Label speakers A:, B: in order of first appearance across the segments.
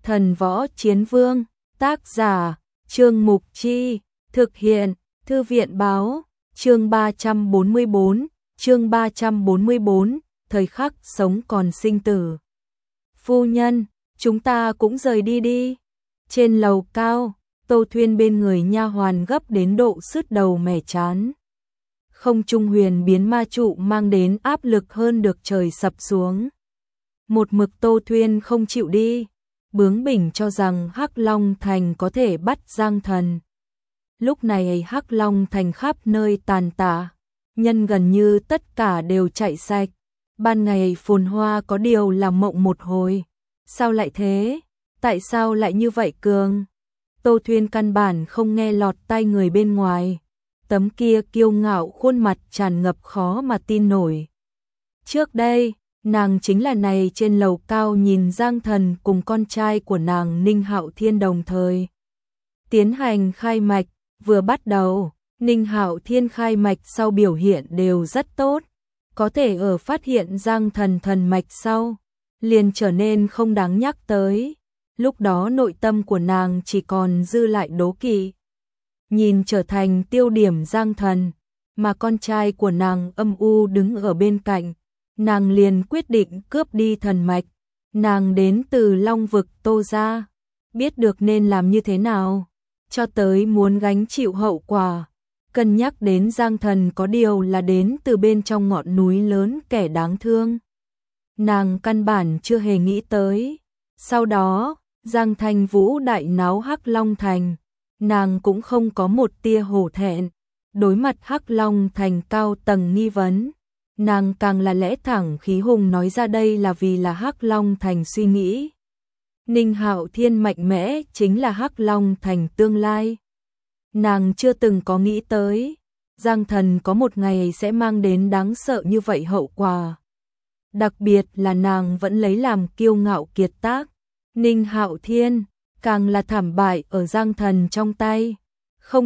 A: Thần Võ Chiến Vương, tác giả, Trương Mục Chi, thực hiện, Thư viện báo, chương 344, thời khắc sống còn sinh tử. Phu nhân, chúng ta cũng rời đi đi. Trên lầu cao, Tô Thuyên bên người nha hoàn gấp đến độ sứt đầu mẻ chán. Không trung huyền biến ma trụ mang đến áp lực hơn được trời sập xuống. Một mực Tô Thuyên không chịu đi, bướng bỉnh cho rằng Hắc Long Thành có thể bắt Giang Thần. Lúc này Hắc Long Thành khắp nơi tàn tạ, nhân gần như tất cả đều chạy sạch. Ban ngày phồn hoa có điều là mộng một hồi. Sao lại thế? Tại sao lại như vậy Cường? Tô Thuyên căn bản không nghe lọt tai người bên ngoài. Tấm kia kiêu ngạo khuôn mặt tràn ngập khó mà tin nổi. Trước đây, nàng chính là này trên lầu cao nhìn Giang Thần cùng con trai của nàng Ninh Hạo Thiên đồng thời tiến hành khai mạch. Vừa bắt đầu, Ninh Hạo Thiên khai mạch sau biểu hiện đều rất tốt. Có thể ở phát hiện Giang Thần thần mạch sau, liền trở nên không đáng nhắc tới. Lúc đó nội tâm của nàng chỉ còn dư lại đố kỵ. Nhìn trở thành tiêu điểm Giang Thần, mà con trai của nàng âm u đứng ở bên cạnh, nàng liền quyết định cướp đi thần mạch. Nàng đến từ Long vực Tô gia, biết được nên làm như thế nào, cho tới muốn gánh chịu hậu quả. Cân nhắc đến Giang Thần có điều là đến từ bên trong ngọn núi lớn kẻ đáng thương, nàng căn bản chưa hề nghĩ tới. Sau đó, Giang Thành Vũ đại náo Hắc Long Thành, nàng cũng không có một tia hổ thẹn. Đối mặt Hắc Long Thành cao tầng nghi vấn, nàng càng là lẽ thẳng khí hùng nói ra đây là vì là Hắc Long Thành suy nghĩ. Ninh Hạo Thiên mạnh mẽ chính là Hắc Long Thành tương lai. Nàng chưa từng có nghĩ tới, Giang Thần có một ngày sẽ mang đến đáng sợ như vậy hậu quả. Đặc biệt là nàng vẫn lấy làm kiêu ngạo kiệt tác. Ninh Hạo Thiên càng là thảm bại ở Giang Thần trong tay. Không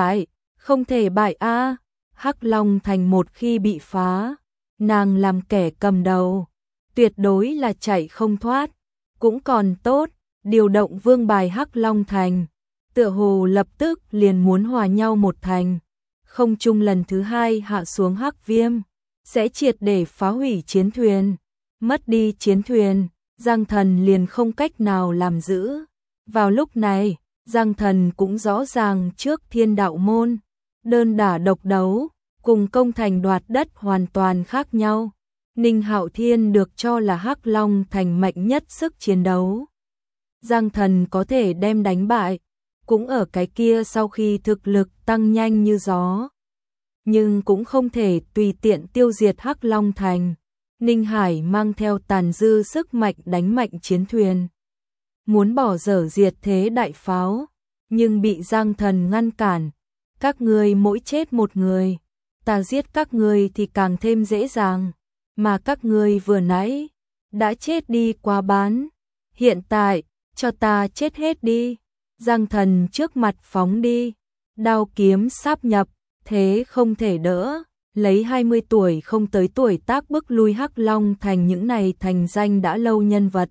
A: thể bại a. Hắc Long Thành một khi bị phá, nàng làm kẻ cầm đầu, tuyệt đối là chạy không thoát. Cũng còn tốt, điều động vương bài Hắc Long Thành, tựa hồ lập tức liền muốn hòa nhau một thành. Không trung lần thứ hai hạ xuống Hắc Viêm, sẽ triệt để phá hủy chiến thuyền. Mất đi chiến thuyền, Giang Thần liền không cách nào làm giữ. Vào lúc này, Giang Thần cũng rõ ràng trước Thiên Đạo môn, đơn đả độc đấu, cùng công thành đoạt đất hoàn toàn khác nhau. Ninh Hạo Thiên được cho là Hắc Long Thành mạnh nhất sức chiến đấu. Giang Thần có thể đem đánh bại, cũng ở cái kia sau khi thực lực tăng nhanh như gió. Nhưng cũng không thể tùy tiện tiêu diệt Hắc Long Thành. Ninh Hải mang theo tàn dư sức mạnh đánh mạnh chiến thuyền, muốn bỏ dở diệt thế đại pháo, nhưng bị Giang Thần ngăn cản. Các ngươi mỗi chết một người, ta giết các ngươi thì càng thêm dễ dàng, mà các ngươi vừa nãy đã chết đi quá bán, hiện tại cho ta chết hết đi. Giang Thần trước mặt phóng đi, đao kiếm sáp nhập, thế không thể đỡ, lấy 20 tuổi không tới tuổi tác bức lui Hắc Long Thành những này thành danh đã lâu nhân vật.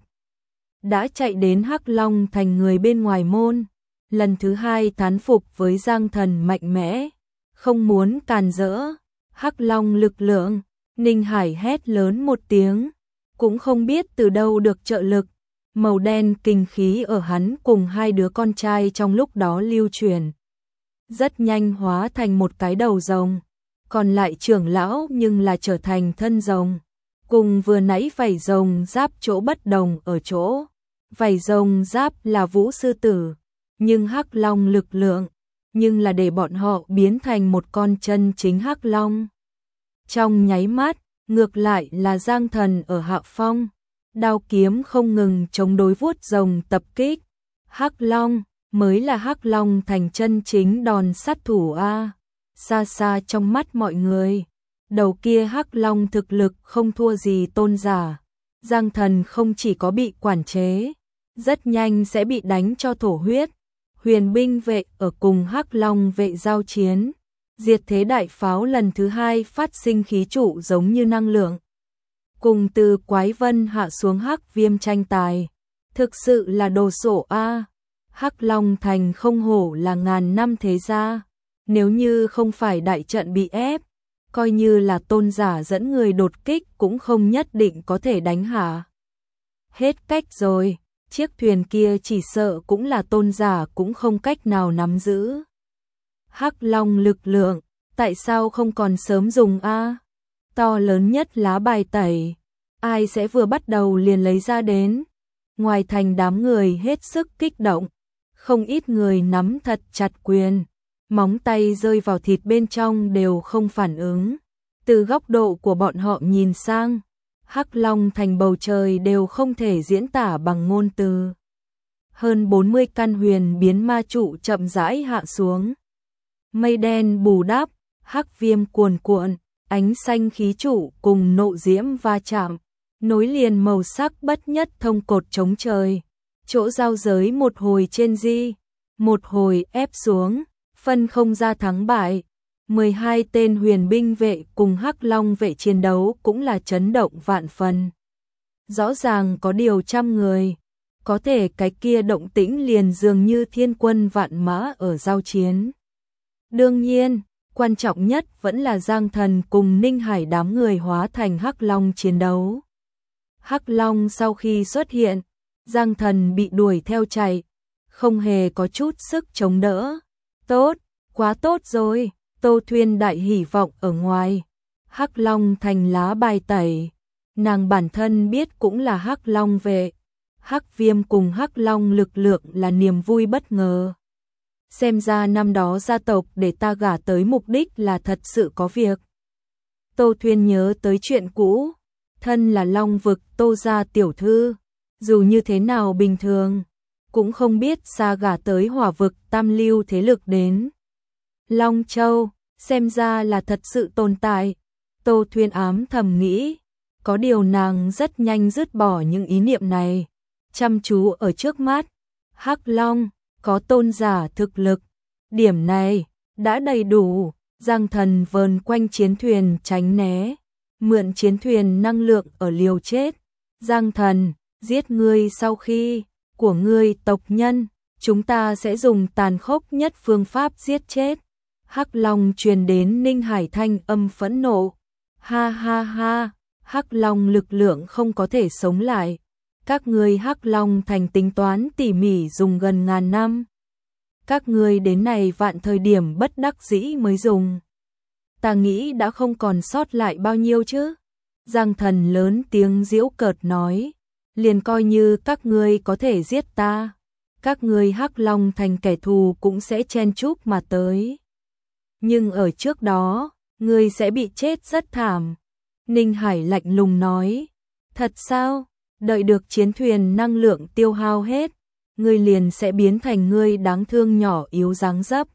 A: Đã chạy đến Hắc Long Thành người bên ngoài môn, lần thứ hai thán phục với Giang Thần mạnh mẽ, không muốn càn rỡ. Hắc Long lực lượng, Ninh Hải hét lớn một tiếng, cũng không biết từ đâu được trợ lực. Màu đen kinh khí ở hắn cùng hai đứa con trai trong lúc đó lưu truyền, rất nhanh hóa thành một cái đầu rồng. Còn lại trưởng lão nhưng là trở thành thân rồng, cùng vừa nãy vảy rồng giáp chỗ bất đồng ở chỗ. Vảy rồng giáp là Vũ Sư Tử, nhưng Hắc Long lực lượng, nhưng là để bọn họ biến thành một con chân chính Hắc Long. Trong nháy mắt, ngược lại là Giang Thần ở hạ phong, đao kiếm không ngừng chống đối vuốt rồng tập kích. Hắc Long mới là Hắc Long Thành chân chính đòn sát thủ a. Xa xa trong mắt mọi người, đầu kia Hắc Long thực lực không thua gì tôn giả. Giang Thần không chỉ có bị quản chế, rất nhanh sẽ bị đánh cho thổ huyết. Huyền binh vệ ở cùng Hắc Long vệ giao chiến, diệt thế đại pháo lần thứ hai phát sinh khí trụ giống như năng lượng. Cùng từ Quái Vân hạ xuống Hắc Viêm tranh tài, Thực sự là đồ sộ a. Hắc Long Thành không hổ là ngàn năm thế gia, nếu như không phải đại trận bị ép, coi như là tôn giả dẫn người đột kích cũng không nhất định có thể đánh hạ. Hết cách rồi, chiếc thuyền kia chỉ sợ cũng là tôn giả cũng không cách nào nắm giữ. Hắc Long lực lượng, tại sao không còn sớm dùng a? To lớn nhất lá bài tẩy, ai sẽ vừa bắt đầu liền lấy ra đến. Ngoài thành đám người hết sức kích động, không ít người nắm thật chặt quyền, móng tay rơi vào thịt bên trong đều không phản ứng. Từ góc độ của bọn họ nhìn sang, Hắc Long Thành bầu trời đều không thể diễn tả bằng ngôn từ. Hơn 40 căn huyền biến ma trụ chậm rãi hạ xuống. Mây đen bù đắp, hắc viêm cuồn cuộn, ánh xanh khí trụ cùng nộ diễm va chạm, nối liền màu sắc bất nhất thông cột chống trời. Chỗ giao giới một hồi trên di, một hồi ép xuống, phân không ra thắng bại. 12 tên huyền binh vệ cùng Hắc Long vệ chiến đấu cũng là chấn động vạn phần. Rõ ràng có điều trăm người, có thể cái kia động tĩnh liền dường như thiên quân vạn mã ở giao chiến. Đương nhiên, quan trọng nhất vẫn là Giang Thần cùng Ninh Hải đám người hóa thành Hắc Long chiến đấu. Hắc Long sau khi xuất hiện, Giang Thần bị đuổi theo chạy, không hề có chút sức chống đỡ. Tốt, quá tốt rồi, Tô Thuyên đại hỉ vọng ở ngoài. Hắc Long thành lá bài tẩy, nàng bản thân biết cũng là Hắc Long vệ. Hắc Viêm cùng Hắc Long lực lượng là niềm vui bất ngờ. Xem ra năm đó gia tộc để ta gả tới mục đích là thật sự có việc. Tô Thuyên nhớ tới chuyện cũ, thân là Long vực Tô gia tiểu thư, dù như thế nào bình thường, cũng không biết xa gả tới Hỏa vực tam lưu thế lực đến. Long Châu, xem ra là thật sự tồn tại. Tô Thuyên ám thầm nghĩ, có điều nàng rất nhanh dứt bỏ những ý niệm này, chăm chú ở trước mắt. Hắc Long, có tôn giả thực lực, điểm này đã đầy đủ. Giang Thần vờn quanh chiến thuyền tránh né, mượn chiến thuyền năng lượng ở liều chết. Giang Thần, giết ngươi sau khi của ngươi tộc nhân, chúng ta sẽ dùng tàn khốc nhất phương pháp giết chết. Hắc Long truyền đến Ninh Hải thanh âm phẫn nộ. Ha ha ha, Hắc Long lực lượng không có thể sống lại. Các ngươi Hắc Long thành tính toán tỉ mỉ dùng gần ngàn năm. Các ngươi đến này vạn thời điểm bất đắc dĩ mới dùng. Ta nghĩ đã không còn sót lại bao nhiêu chứ. Giang Thần lớn tiếng giễu cợt nói, liền coi như các ngươi có thể giết ta, các ngươi Hắc Long thành kẻ thù cũng sẽ chen chúc mà tới. Nhưng ở trước đó, ngươi sẽ bị chết rất thảm. Ninh Hải lạnh lùng nói, thật sao? Đợi được chiến thuyền năng lượng tiêu hao hết, ngươi liền sẽ biến thành ngươi đáng thương nhỏ yếu dáng dấp.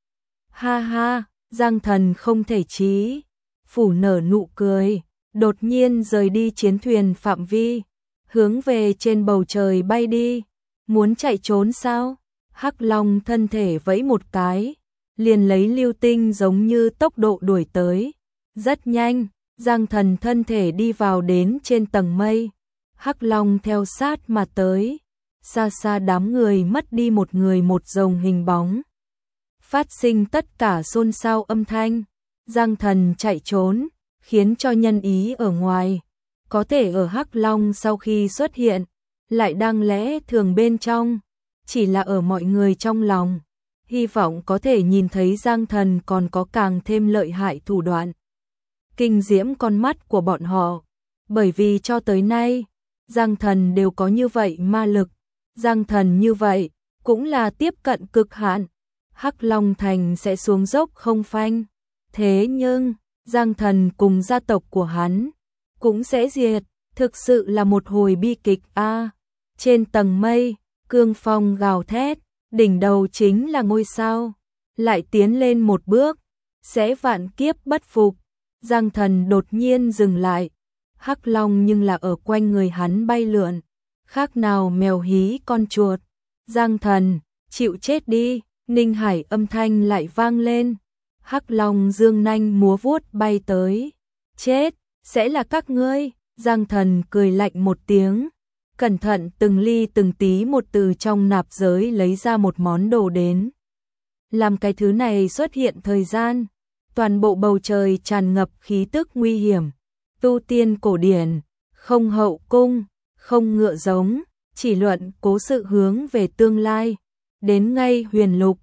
A: Ha ha, Giang Thần không thể trí, phủ nở nụ cười, đột nhiên rời đi chiến thuyền phạm vi, hướng về trên bầu trời bay đi. Muốn chạy trốn sao? Hắc Long thân thể vẫy một cái, liền lấy lưu tinh giống như tốc độ đuổi tới. Rất nhanh, Giang Thần thân thể đi vào đến trên tầng mây. Hắc Long theo sát mà tới, xa xa đám người mất đi một người một rồng hình bóng. Phát sinh tất cả xôn xao âm thanh. Giang Thần chạy trốn, khiến cho nhân ý ở ngoài. Có thể ở Hắc Long sau khi xuất hiện, lại đang lẽ thường bên trong, chỉ là ở mọi người trong lòng. Hy vọng có thể nhìn thấy Giang Thần còn có càng thêm lợi hại thủ đoạn. Kinh diễm con mắt của bọn họ, bởi vì cho tới nay, Giang Thần đều có như vậy ma lực. Giang Thần như vậy, cũng là tiếp cận cực hạn. Hắc Long Thành sẽ xuống dốc không phanh. Thế nhưng, Giang Thần cùng gia tộc của hắn cũng sẽ diệt, thực sự là một hồi bi kịch a. Trên tầng mây, cương phong gào thét, đỉnh đầu chính là ngôi sao, lại tiến lên một bước, sẽ vạn kiếp bất phục. Giang Thần đột nhiên dừng lại, Hắc Long nhưng là ở quanh người hắn bay lượn, khác nào mèo hí con chuột. Giang Thần, chịu chết đi. Ninh Hải âm thanh lại vang lên. Hắc Long dương nanh múa vuốt bay tới. Chết, sẽ là các ngươi. Giang Thần cười lạnh một tiếng, cẩn thận từng ly từng tí một từ trong nạp giới lấy ra một món đồ đến. Làm cái thứ này xuất hiện thời gian, toàn bộ bầu trời tràn ngập khí tức nguy hiểm, tu tiên cổ điển, không hậu cung, không ngựa giống, chỉ luận cố sự hướng về tương lai, đến ngay huyền lục,